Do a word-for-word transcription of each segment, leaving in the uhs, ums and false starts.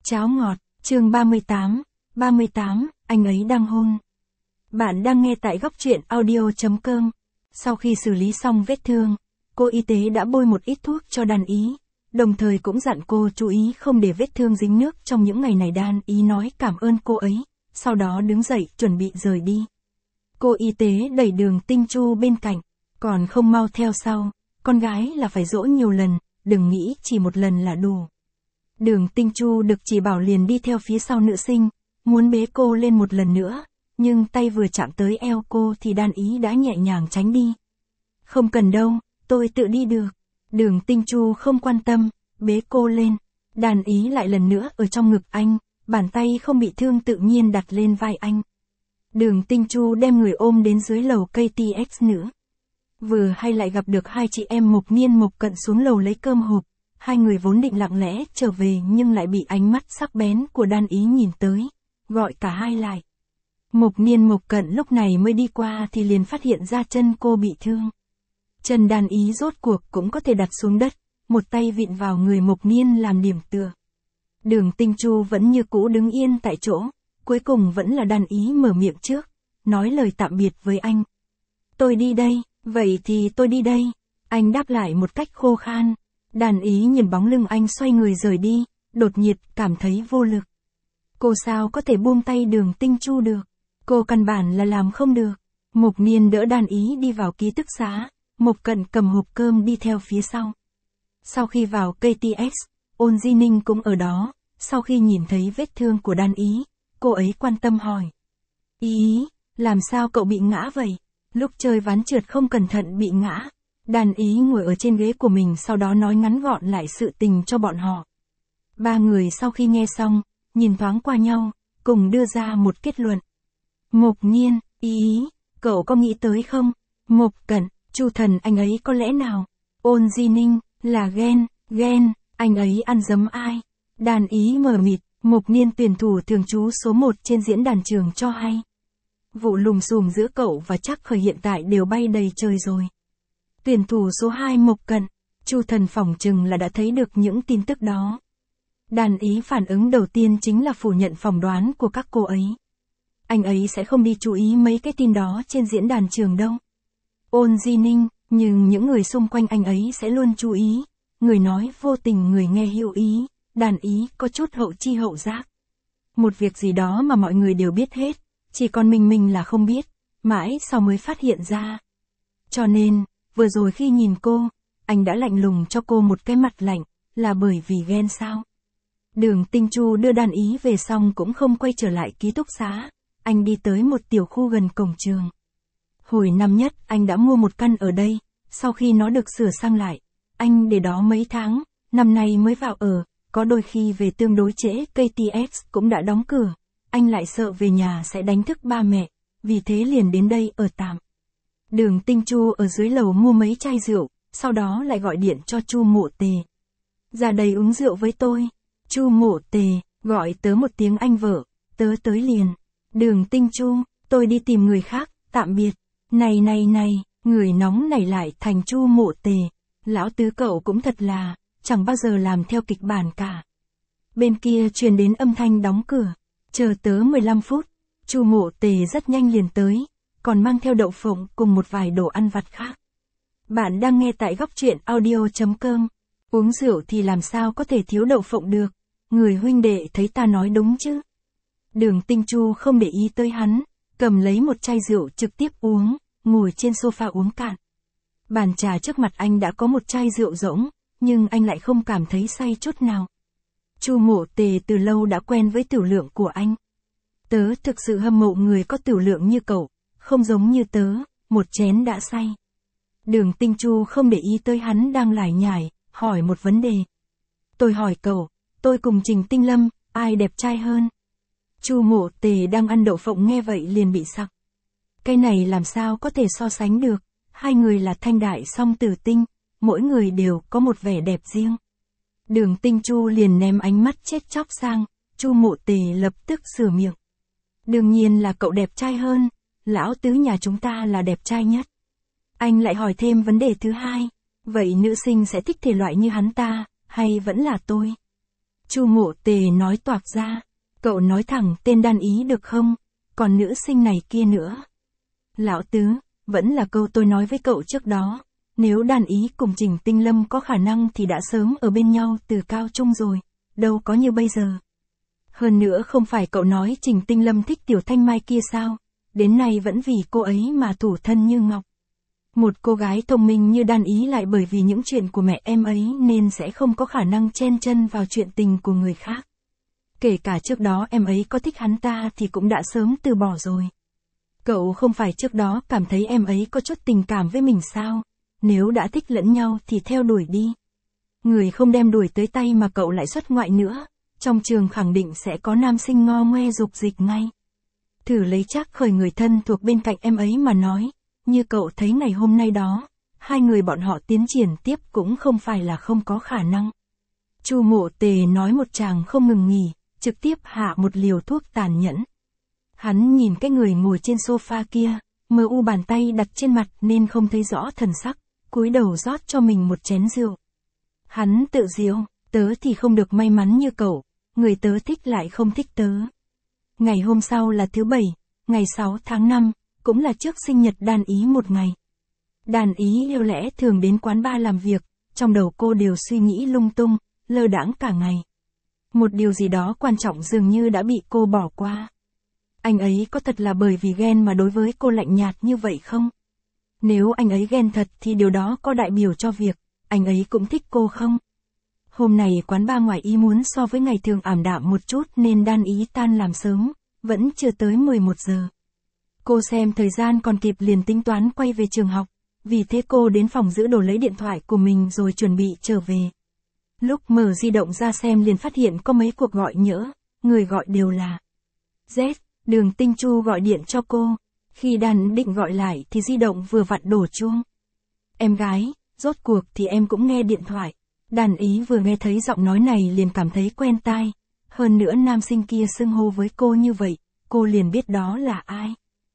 Cháo ngọt, chương ba mươi tám, ba mươi tám, anh ấy đang hôn. Bạn đang nghe tại góc truyện audio chấm com. Sau khi xử lý xong vết thương, cô y tế đã bôi một ít thuốc cho Đan Ý, đồng thời cũng dặn cô chú ý không để vết thương dính nước trong những ngày này. Đan Ý nói cảm ơn cô ấy, sau đó đứng dậy chuẩn bị rời đi. Cô y tế đẩy Đường Tinh Chu bên cạnh, còn không mau theo sau, con gái là phải dỗ nhiều lần, đừng nghĩ chỉ một lần là đủ. Đường Tinh Chu được chỉ bảo liền đi theo phía sau nữ sinh, muốn bế cô lên một lần nữa, nhưng tay vừa chạm tới eo cô thì Đan Ý đã nhẹ nhàng tránh đi. Không cần đâu, tôi tự đi được. Đường Tinh Chu không quan tâm, bế cô lên. Đan Ý lại lần nữa ở trong ngực anh, bàn tay không bị thương tự nhiên đặt lên vai anh. Đường Tinh Chu đem người ôm đến dưới lầu ca tê ích nữa. Vừa hay lại gặp được hai chị em Mộc Niên Mộc Cận xuống lầu lấy cơm hộp. Hai người vốn định lặng lẽ trở về nhưng lại bị ánh mắt sắc bén của Đan Ý nhìn tới, gọi cả hai lại. Mộc Niên Mộc Cận lúc này mới đi qua thì liền phát hiện ra chân cô bị thương. Chân Đan Ý rốt cuộc cũng có thể đặt xuống đất, một tay vịn vào người Mộc Niên làm điểm tựa. Đường Tinh Chu vẫn như cũ đứng yên tại chỗ, cuối cùng vẫn là Đan Ý mở miệng trước, nói lời tạm biệt với anh. Tôi đi đây, vậy thì tôi đi đây. Anh đáp lại một cách khô khan. Đan Ý nhìn bóng lưng anh xoay người rời đi, đột nhiệt cảm thấy vô lực. Cô sao có thể buông tay Đường Tinh Chu được? Cô căn bản là làm không được. Mộc Niên đỡ Đan Ý đi vào ký túc xá, Mộc Cận cầm hộp cơm đi theo phía sau. Sau khi vào ca tê ích, Ôn Di Ninh cũng ở đó, sau khi nhìn thấy vết thương của Đan Ý, cô ấy quan tâm hỏi. Ý, làm sao cậu bị ngã vậy? Lúc chơi ván trượt không cẩn thận bị ngã. Đan Ý ngồi ở trên ghế của mình sau đó nói ngắn gọn lại sự tình cho bọn họ. Ba người sau khi nghe xong, nhìn thoáng qua nhau, cùng đưa ra một kết luận. Mộc Niên, Ý, cậu có nghĩ tới không? Mộc Cận, Chu Thần anh ấy có lẽ nào? Ôn Di Ninh, là ghen, ghen, anh ấy ăn giấm ai? Đan Ý mờ mịt, Mộc Niên tuyển thủ thường trú số một trên diễn đàn trường cho hay. Vụ lùm xùm giữa cậu và Trác Khởi hiện tại đều bay đầy trời rồi. Tuyển thủ số hai Mộc Cận, Chu Thần phỏng chừng là đã thấy được những tin tức đó. Đan Ý phản ứng đầu tiên chính là phủ nhận phỏng đoán của các cô ấy. Anh ấy sẽ không đi chú ý mấy cái tin đó trên diễn đàn trường đâu. Ôn Di Ninh, nhưng những người xung quanh anh ấy sẽ luôn chú ý. Người nói vô tình người nghe hữu ý, Đan Ý có chút hậu chi hậu giác. Một việc gì đó mà mọi người đều biết hết, chỉ còn mình mình là không biết, mãi sau mới phát hiện ra. Cho nên, vừa rồi khi nhìn cô, anh đã lạnh lùng cho cô một cái mặt lạnh, là bởi vì ghen sao? Đường Tinh Chu đưa Đan Ý về xong cũng không quay trở lại ký túc xá, anh đi tới một tiểu khu gần cổng trường. Hồi năm nhất anh đã mua một căn ở đây, sau khi nó được sửa sang lại, anh để đó mấy tháng, năm nay mới vào ở, có đôi khi về tương đối trễ ca tê ích cũng đã đóng cửa, anh lại sợ về nhà sẽ đánh thức ba mẹ, vì thế liền đến đây ở tạm. Đường Tinh Chu ở dưới lầu mua mấy chai rượu, sau đó lại gọi điện cho Chu Mộ Tề. Ra đây uống rượu với tôi. Chu Mộ Tề, gọi tớ một tiếng anh vợ, tớ tới liền. Đường Tinh Chu, tôi đi tìm người khác, tạm biệt. Này này này, người nóng nảy lại thành Chu Mộ Tề. Lão tứ cậu cũng thật là, chẳng bao giờ làm theo kịch bản cả. Bên kia truyền đến âm thanh đóng cửa. Chờ tớ mười lăm phút, Chu Mộ Tề rất nhanh liền tới, còn mang theo đậu phộng cùng một vài đồ ăn vặt khác. Bạn đang nghe tại góc truyện audio chấm com. Uống rượu thì làm sao có thể thiếu đậu phộng được, người huynh đệ thấy ta nói đúng chứ. Đường Tinh Chu không để ý tới hắn, cầm lấy một chai rượu trực tiếp uống, ngồi trên sofa uống cạn. Bàn trà trước mặt anh đã có một chai rượu rỗng, nhưng anh lại không cảm thấy say chút nào. Chu Mộ Tề từ lâu đã quen với tiểu lượng của anh. Tớ thực sự hâm mộ người có tiểu lượng như cậu, không giống như tớ, một chén đã say. Đường Tinh Chu không để ý tới hắn đang lải nhải, hỏi một vấn đề. Tôi hỏi cậu, tôi cùng Trình Tinh Lâm, ai đẹp trai hơn? Chu Mộ Tề đang ăn đậu phộng nghe vậy liền bị sặc. Cái này làm sao có thể so sánh được, hai người là thanh đại song tử tinh, mỗi người đều có một vẻ đẹp riêng. Đường Tinh Chu liền ném ánh mắt chết chóc sang, Chu Mộ Tề lập tức sửa miệng. Đương nhiên là cậu đẹp trai hơn, lão tứ nhà chúng ta là đẹp trai nhất. Anh lại hỏi thêm vấn đề thứ hai, vậy nữ sinh sẽ thích thể loại như hắn ta, hay vẫn là tôi? Chu Mộ Tề nói toạc ra. Cậu nói thẳng tên Đan Ý được không? Còn nữ sinh này kia nữa. Lão Tứ, vẫn là câu tôi nói với cậu trước đó. Nếu Đan Ý cùng Trình Tinh Lâm có khả năng thì đã sớm ở bên nhau từ cao trung rồi. Đâu có như bây giờ. Hơn nữa không phải cậu nói Trình Tinh Lâm thích Tiểu Thanh Mai kia sao? Đến nay vẫn vì cô ấy mà thủ thân như ngọc. Một cô gái thông minh như Đan Ý lại bởi vì những chuyện của mẹ em ấy nên sẽ không có khả năng chen chân vào chuyện tình của người khác. Kể cả trước đó em ấy có thích hắn ta thì cũng đã sớm từ bỏ rồi. Cậu không phải trước đó cảm thấy em ấy có chút tình cảm với mình sao? Nếu đã thích lẫn nhau thì theo đuổi đi. Người không đem đuổi tới tay mà cậu lại xuất ngoại nữa. Trong trường khẳng định sẽ có nam sinh ngo ngoe dục dịch ngay. Thử lấy Trác Khởi người thân thuộc bên cạnh em ấy mà nói. Như cậu thấy ngày hôm nay đó, hai người bọn họ tiến triển tiếp cũng không phải là không có khả năng. Chu Mộ Tề nói một tràng không ngừng nghỉ, trực tiếp hạ một liều thuốc tàn nhẫn. Hắn nhìn cái người ngồi trên sofa kia, mờ u bàn tay đặt trên mặt nên không thấy rõ thần sắc, cúi đầu rót cho mình một chén rượu. Hắn tự diếu, tớ thì không được may mắn như cậu, người tớ thích lại không thích tớ. Ngày hôm sau là thứ bảy, ngày sáu tháng năm, cũng là trước sinh nhật Đan Ý một ngày. Đan Ý yêu lẽ thường đến quán bar làm việc, trong đầu cô đều suy nghĩ lung tung, lơ đãng cả ngày. Một điều gì đó quan trọng dường như đã bị cô bỏ qua. Anh ấy có thật là bởi vì ghen mà đối với cô lạnh nhạt như vậy không? Nếu anh ấy ghen thật thì điều đó có đại biểu cho việc, anh ấy cũng thích cô không? Hôm nay quán bar ngoài ý muốn so với ngày thường ảm đạm một chút nên Đan Ý tan làm sớm, vẫn chưa tới mười một giờ. Cô xem thời gian còn kịp liền tính toán quay về trường học, vì thế cô đến phòng giữ đồ lấy điện thoại của mình rồi chuẩn bị trở về. Lúc mở di động ra xem liền phát hiện có mấy cuộc gọi nhỡ, người gọi đều là Z, Đường Tinh Chu gọi điện cho cô. Khi Đan định gọi lại thì di động vừa vặn đổ chuông. Em gái, rốt cuộc thì em cũng nghe điện thoại. Đan Ý vừa nghe thấy giọng nói này liền cảm thấy quen tai. Hơn nữa nam sinh kia xưng hô với cô như vậy, cô liền biết đó là ai.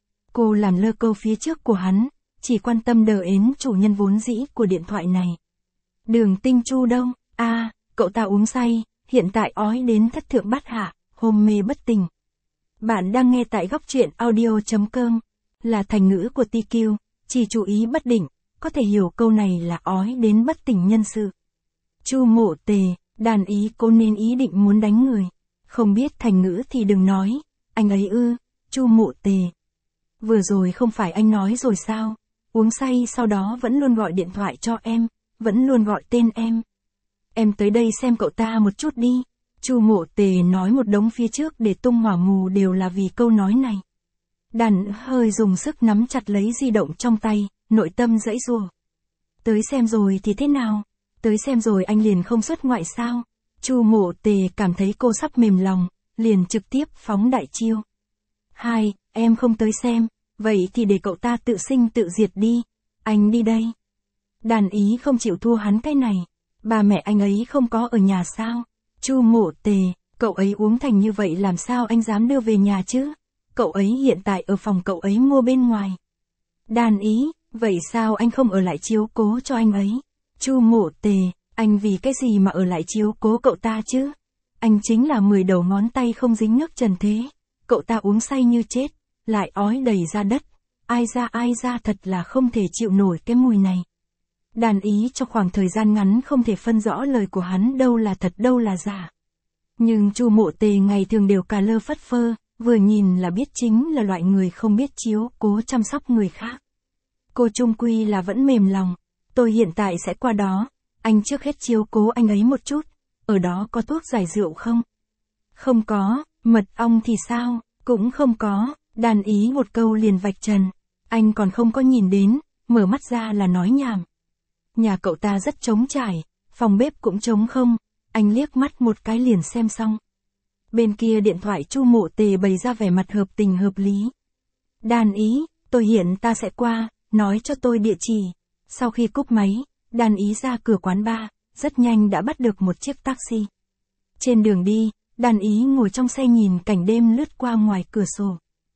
Cô làm lơ câu phía trước của hắn, chỉ quan tâm đờ ến chủ nhân vốn dĩ của điện thoại này. Đường Tinh Chu đâu? A, à, cậu ta uống say, hiện tại ói đến thất thượng bát hạ, hôn mê bất tỉnh. Bạn đang nghe tại góc truyện audio chấm com, là thành ngữ của tê quy, chỉ chú ý bất định, có thể hiểu câu này là ói đến bất tỉnh nhân sự. Chu Mộ Tề, Đan Ý cô nên ý định muốn đánh người. Không biết thành ngữ thì đừng nói, anh ấy ư, Chu Mộ Tề. Vừa rồi không phải anh nói rồi sao, uống say sau đó vẫn luôn gọi điện thoại cho em, vẫn luôn gọi tên em. Em tới đây xem cậu ta một chút đi. Chu Mộ Tề nói một đống phía trước để tung hỏa mù đều là vì câu nói này. Đan hơi dùng sức nắm chặt lấy di động trong tay, nội tâm giãy giụa. Tới xem rồi thì thế nào? Tới xem rồi anh liền không xuất ngoại sao? Chu Mộ Tề cảm thấy cô sắp mềm lòng, liền trực tiếp phóng đại chiêu. Hai, em không tới xem, vậy thì để cậu ta tự sinh tự diệt đi. Anh đi đây. Đan Ý không chịu thua hắn cái này. Ba mẹ anh ấy không có ở nhà sao? Chu Mộ Tề, cậu ấy uống thành như vậy làm sao anh dám đưa về nhà chứ? Cậu ấy hiện tại ở phòng cậu ấy mua bên ngoài. Đan Ý, vậy sao anh không ở lại chiếu cố cho anh ấy? Chu Mộ Tề, anh vì cái gì mà ở lại chiếu cố cậu ta chứ? Anh chính là mười đầu ngón tay không dính nước trần thế. Cậu ta uống say như chết, lại ói đầy ra đất. Ai ra ai ra thật là không thể chịu nổi cái mùi này. Đan Ý trong khoảng thời gian ngắn không thể phân rõ lời của hắn đâu là thật đâu là giả. Nhưng Chu Mộ Tề ngày thường đều cà lơ phất phơ, vừa nhìn là biết chính là loại người không biết chiếu cố chăm sóc người khác. Cô chung quy là vẫn mềm lòng. Tôi hiện tại sẽ qua đó, anh trước hết chiếu cố anh ấy một chút. Ở đó có thuốc giải rượu không? Không có. Mật ong thì sao? Cũng không có. Đan Ý một câu liền vạch trần. Anh còn không có nhìn đến, mở mắt ra là nói nhảm. Nhà cậu ta rất trống trải, phòng bếp cũng trống không. Anh liếc mắt một cái liền xem xong. Bên kia điện thoại Chu Mộ Tề bày ra vẻ mặt hợp tình hợp lý. Đan Ý, tôi hiện ta sẽ qua, nói cho tôi địa chỉ. Sau khi cúp máy, Đan Ý ra cửa quán bar, rất nhanh đã bắt được một chiếc taxi. Trên đường đi, Đan Ý ngồi trong xe nhìn cảnh đêm lướt qua ngoài cửa sổ.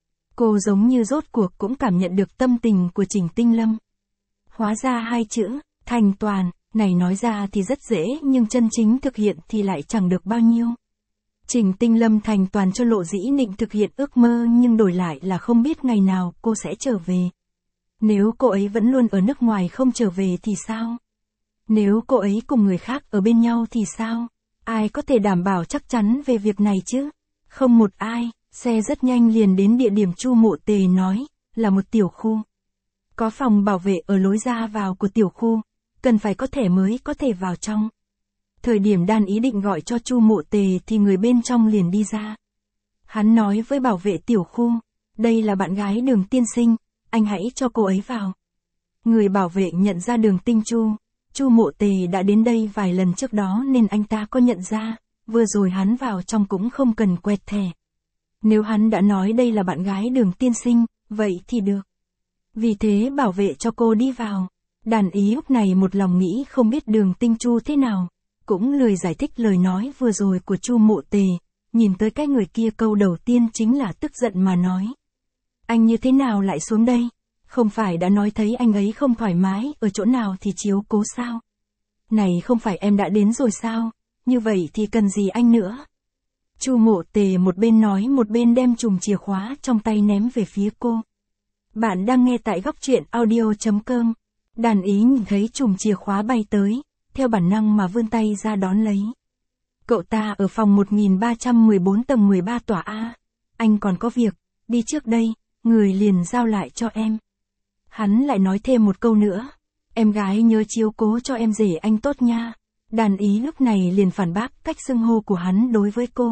Cô giống như rốt cuộc cũng cảm nhận được tâm tình của Trình Tinh Lâm. Hóa ra hai chữ, thành toàn, Này nói ra thì rất dễ nhưng chân chính thực hiện thì lại chẳng được bao nhiêu. Trình Tinh Lâm thành toàn cho Lộ Dĩ Nịnh thực hiện ước mơ nhưng đổi lại là không biết ngày nào cô sẽ trở về. Nếu cô ấy vẫn luôn ở nước ngoài không trở về thì sao? Nếu cô ấy cùng người khác ở bên nhau thì sao? Ai có thể đảm bảo chắc chắn về việc này chứ? Không một ai. Xe rất nhanh liền đến địa điểm Chu Mộ Tề nói, là một tiểu khu. Có phòng bảo vệ ở lối ra vào của tiểu khu, cần phải có thẻ mới có thể vào trong. Thời điểm Đan ý định gọi cho Chu Mộ Tề thì người bên trong liền đi ra. Hắn nói với bảo vệ tiểu khu, đây là bạn gái Đường tiên sinh, anh hãy cho cô ấy vào. Người bảo vệ nhận ra Đường Tinh Chu, Chu Mộ Tề đã đến đây vài lần trước đó nên anh ta có nhận ra, vừa rồi hắn vào trong cũng không cần quẹt thẻ. Nếu hắn đã nói đây là bạn gái Đường tiên sinh, vậy thì được. Vì thế bảo vệ cho cô đi vào. Đàn ý lúc này một lòng nghĩ không biết Đường Tinh Chu thế nào, cũng lười giải thích lời nói vừa rồi của Chu Mộ Tề, nhìn tới cái người kia câu đầu tiên chính là tức giận mà nói. Anh như thế nào lại xuống đây? Không phải đã nói thấy anh ấy không thoải mái ở chỗ nào thì chiếu cố sao? Này không phải em đã đến rồi sao? Như vậy thì cần gì anh nữa? Chu Mộ Tề một bên nói một bên đem chùm chìa khóa trong tay ném về phía cô. Bạn đang nghe tại góc truyện audio chấm com. Đàn ý nhìn thấy chùm chìa khóa bay tới, theo bản năng mà vươn tay ra đón lấy. Cậu ta ở phòng một nghìn ba trăm mười bốn tầng mười ba tòa A. Anh còn có việc, đi trước đây, người liền giao lại cho em. Hắn lại nói thêm một câu nữa. Em gái nhớ chiếu cố cho em rể anh tốt nha. Đàn ý lúc này liền phản bác cách xưng hô của hắn đối với cô.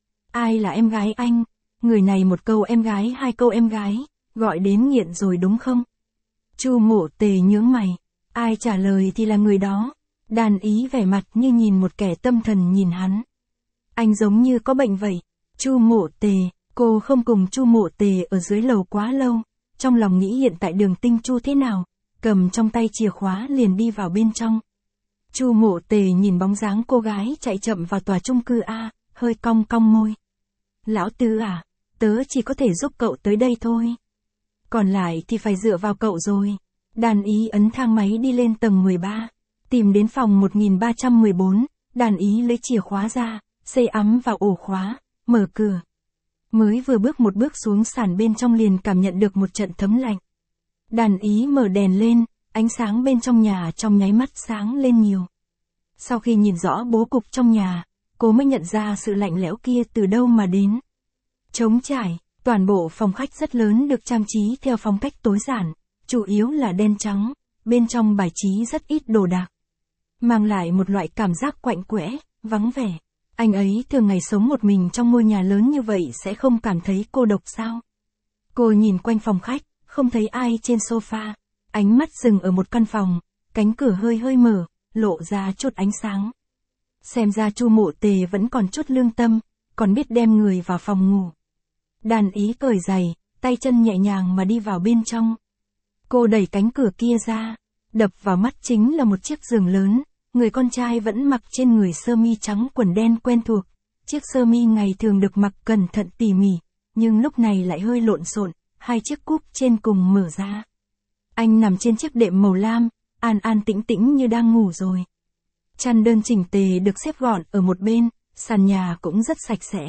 Ai là em gái anh? Người này một câu em gái hai câu em gái, gọi đến nghiện rồi đúng không? Chu Mộ Tề nhướng mày. Ai trả lời thì là người đó. Đàn ý vẻ mặt như nhìn một kẻ tâm thần nhìn hắn. Anh giống như có bệnh vậy. Chu Mộ Tề, cô không cùng Chu Mộ Tề ở dưới lầu quá lâu. Trong lòng nghĩ hiện tại Đường Tinh Chu thế nào, cầm trong tay chìa khóa liền đi vào bên trong. Chu Mộ Tề nhìn bóng dáng cô gái chạy chậm vào tòa chung cư A, hơi cong cong môi. Lão Tư à, tớ chỉ có thể giúp cậu tới đây thôi. Còn lại thì phải dựa vào cậu rồi. Đàn ý ấn thang máy đi lên tầng mười ba, tìm đến phòng một nghìn ba trăm mười bốn, đàn ý lấy chìa khóa ra, xây ấm vào ổ khóa, mở cửa. Mới vừa bước một bước xuống sàn bên trong liền cảm nhận được một trận thấm lạnh. Đàn ý mở đèn lên, ánh sáng bên trong nhà trong nháy mắt sáng lên nhiều. Sau khi nhìn rõ bố cục trong nhà, cô mới nhận ra sự lạnh lẽo kia từ đâu mà đến. Trống trải, toàn bộ phòng khách rất lớn được trang trí theo phong cách tối giản, chủ yếu là đen trắng, bên trong bài trí rất ít đồ đạc. Mang lại một loại cảm giác quạnh quẽ, vắng vẻ. Anh ấy thường ngày sống một mình trong ngôi nhà lớn như vậy sẽ không cảm thấy cô độc sao? Cô nhìn quanh phòng khách, không thấy ai trên sofa. Ánh mắt dừng ở một căn phòng, cánh cửa hơi hơi mở, lộ ra chút ánh sáng. Xem ra Chu Mộ Tề vẫn còn chút lương tâm, còn biết đem người vào phòng ngủ. Đàn ý cởi giày, tay chân nhẹ nhàng mà đi vào bên trong. Cô đẩy cánh cửa kia ra, đập vào mắt chính là một chiếc giường lớn. Người con trai vẫn mặc trên người sơ mi trắng quần đen quen thuộc. Chiếc sơ mi ngày thường được mặc cẩn thận tỉ mỉ, nhưng lúc này lại hơi lộn xộn, hai chiếc cúp trên cùng mở ra. Anh nằm trên chiếc đệm màu lam, an an tĩnh tĩnh như đang ngủ rồi. Chăn đơn chỉnh tề được xếp gọn ở một bên, sàn nhà cũng rất sạch sẽ.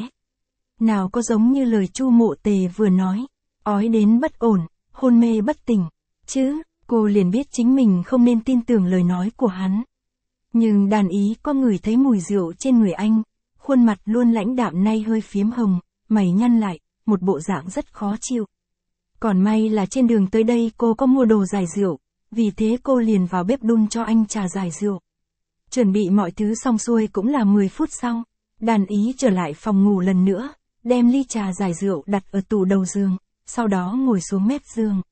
Nào có giống như lời Chu Mộ Tề vừa nói, ói đến bất ổn, hôn mê bất tỉnh, chứ, cô liền biết chính mình không nên tin tưởng lời nói của hắn. Nhưng đàn ý có người thấy mùi rượu trên người anh, khuôn mặt luôn lãnh đạm nay hơi phiếm hồng, mày nhăn lại, một bộ dạng rất khó chịu. Còn may là trên đường tới đây cô có mua đồ giải rượu, vì thế cô liền vào bếp đun cho anh trà giải rượu. Chuẩn bị mọi thứ xong xuôi cũng là mười phút sau, đàn ý trở lại phòng ngủ lần nữa, đem ly trà giải rượu đặt ở tủ đầu giường, sau đó ngồi xuống mép giường.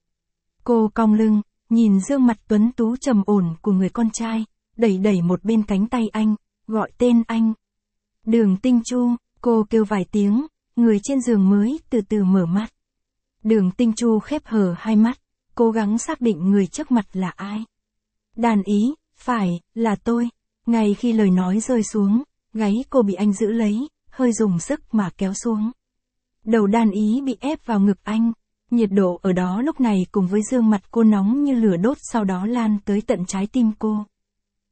Cô cong lưng, nhìn gương mặt tuấn tú trầm ổn của người con trai, đẩy đẩy một bên cánh tay anh, gọi tên anh. Đường Tinh Chu, cô kêu vài tiếng, người trên giường mới từ từ mở mắt. Đường Tinh Chu khép hờ hai mắt, cố gắng xác định người trước mặt là ai. Đàn ý, phải, là tôi. Ngay khi lời nói rơi xuống, gáy cô bị anh giữ lấy, hơi dùng sức mà kéo xuống. Đầu đàn ý bị ép vào ngực anh, nhiệt độ ở đó lúc này cùng với gương mặt cô nóng như lửa đốt sau đó lan tới tận trái tim cô.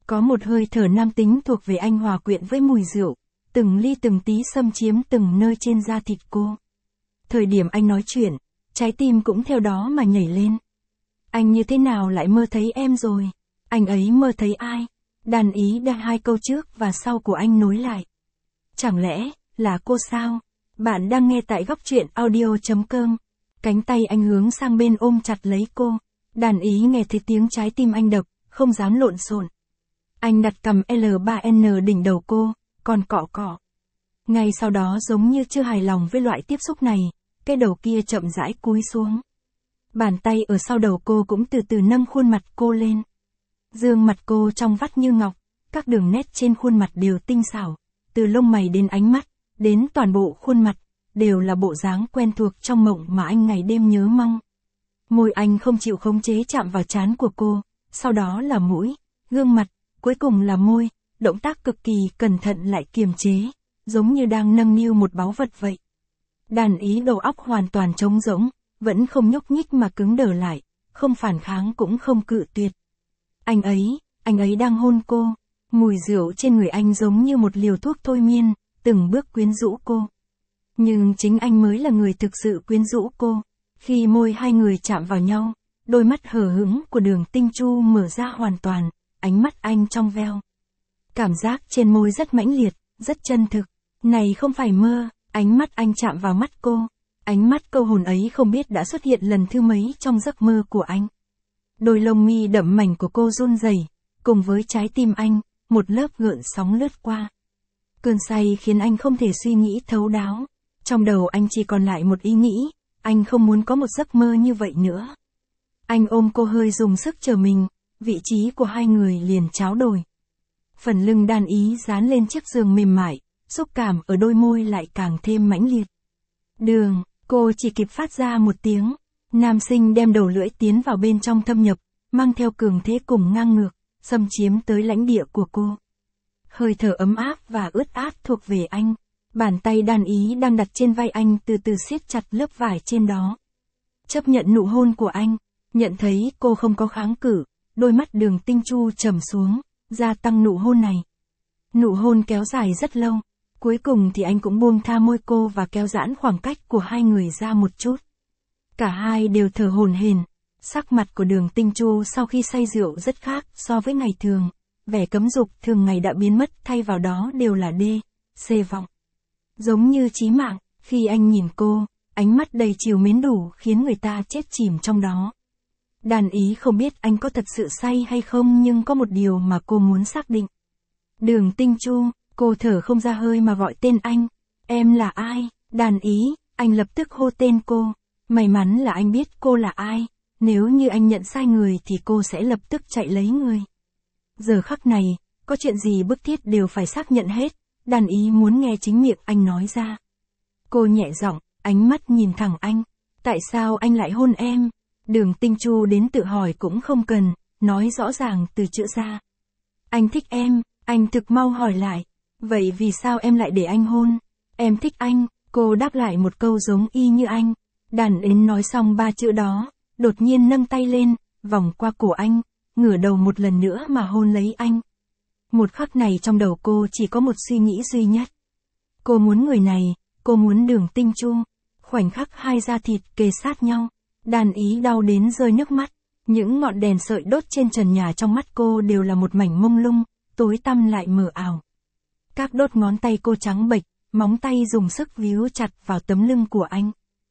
Có một hơi thở nam tính thuộc về anh hòa quyện với mùi rượu, từng ly từng tí xâm chiếm từng nơi trên da thịt cô. Thời điểm anh nói chuyện, trái tim cũng theo đó mà nhảy lên. Anh như thế nào lại mơ thấy em rồi? Anh ấy mơ thấy ai? Đàn ý đang hai câu trước và sau của anh nối lại. Chẳng lẽ, là cô sao? Bạn đang nghe tại góc truyện audio.com. Cánh tay anh hướng sang bên ôm chặt lấy cô. Đàn ý nghe thấy tiếng trái tim anh đập, không dám lộn xộn. Anh đặt cầm L ba N đỉnh đầu cô, còn cọ cọ. Ngay sau đó giống như chưa hài lòng với loại tiếp xúc này, cái đầu kia chậm rãi cúi xuống. Bàn tay ở sau đầu cô cũng từ từ nâng khuôn mặt cô lên. Dương mặt cô trong vắt như ngọc, các đường nét trên khuôn mặt đều tinh xảo, từ lông mày đến ánh mắt, đến toàn bộ khuôn mặt, đều là bộ dáng quen thuộc trong mộng mà anh ngày đêm nhớ mong. Môi anh không chịu khống chế chạm vào trán của cô, sau đó là mũi, gương mặt, cuối cùng là môi, động tác cực kỳ cẩn thận lại kiềm chế, giống như đang nâng niu một báu vật vậy. Đàn ý đầu óc hoàn toàn trống rỗng, vẫn không nhúc nhích mà cứng đờ lại, không phản kháng cũng không cự tuyệt. Anh ấy, anh ấy đang hôn cô, mùi rượu trên người anh giống như một liều thuốc thôi miên, từng bước quyến rũ cô. Nhưng chính anh mới là người thực sự quyến rũ cô. Khi môi hai người chạm vào nhau, đôi mắt hờ hững của Đường Tinh Chu mở ra hoàn toàn, ánh mắt anh trong veo. Cảm giác trên môi rất mãnh liệt, rất chân thực. Này không phải mơ, ánh mắt anh chạm vào mắt cô. Ánh mắt câu hồn ấy không biết đã xuất hiện lần thứ mấy trong giấc mơ của anh. Đôi lông mi đậm mảnh của cô run rẩy, cùng với trái tim anh, một lớp gợn sóng lướt qua. Cơn say khiến anh không thể suy nghĩ thấu đáo. Trong đầu anh chỉ còn lại một ý nghĩ, anh không muốn có một giấc mơ như vậy nữa. Anh ôm cô hơi dùng sức chờ mình, vị trí của hai người liền tráo đổi. Phần lưng đàn ý dán lên chiếc giường mềm mại, xúc cảm ở đôi môi lại càng thêm mãnh liệt. Đường, cô chỉ kịp phát ra một tiếng. Nam sinh đem đầu lưỡi tiến vào bên trong thâm nhập, mang theo cường thế cùng ngang ngược, xâm chiếm tới lãnh địa của cô. Hơi thở ấm áp và ướt át thuộc về anh. Bàn tay đàn ý đang đặt trên vai anh từ từ siết chặt lớp vải trên đó. Chấp nhận nụ hôn của anh, nhận thấy cô không có kháng cự, đôi mắt Đường Tinh Chu trầm xuống, gia tăng nụ hôn này. Nụ hôn kéo dài rất lâu, cuối cùng thì anh cũng buông tha môi cô và kéo giãn khoảng cách của hai người ra một chút. Cả hai đều thở hổn hển, sắc mặt của Đường Tinh Chu sau khi say rượu rất khác so với ngày thường, vẻ cấm dục thường ngày đã biến mất thay vào đó đều là đê, xê vọng. Giống như chí mạng, khi anh nhìn cô, ánh mắt đầy trìu mến đủ khiến người ta chết chìm trong đó. Đàn ý không biết anh có thật sự say hay không nhưng có một điều mà cô muốn xác định. Đường Tinh Chu, cô thở không ra hơi mà gọi tên anh. Em là ai? Đàn ý, anh lập tức hô tên cô. May mắn là anh biết cô là ai. Nếu như anh nhận sai người thì cô sẽ lập tức chạy lấy người. Giờ khắc này, có chuyện gì bức thiết đều phải xác nhận hết. Đàn ý muốn nghe chính miệng anh nói ra. Cô nhẹ giọng, ánh mắt nhìn thẳng anh. Tại sao anh lại hôn em? Đường Tinh Chu đến tự hỏi cũng không cần, nói rõ ràng từ chữ ra. Anh thích em, anh thực mau hỏi lại. Vậy vì sao em lại để anh hôn? Em thích anh, cô đáp lại một câu giống y như anh. Đàn ến nói xong ba chữ đó, đột nhiên nâng tay lên, vòng qua cổ anh, ngửa đầu một lần nữa mà hôn lấy anh. Một khắc này trong đầu cô chỉ có một suy nghĩ duy nhất. Cô muốn người này, cô muốn Đường Tinh Chu. Khoảnh khắc hai da thịt kề sát nhau, đàn ý đau đến rơi nước mắt. Những ngọn đèn sợi đốt trên trần nhà trong mắt cô đều là một mảnh mông lung, tối tăm lại mờ ảo. Các đốt ngón tay cô trắng bệch, móng tay dùng sức víu chặt vào tấm lưng của anh.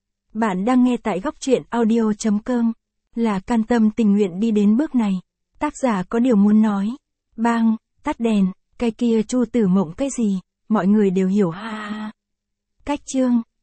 Bạn đang nghe tại góc truyện audio.com. Là can tâm tình nguyện đi đến bước này. Tác giả có điều muốn nói. Bang, tắt đèn, cái kia Chu Tử Mộng cái gì, mọi người đều hiểu ha ha ha. Cách chương.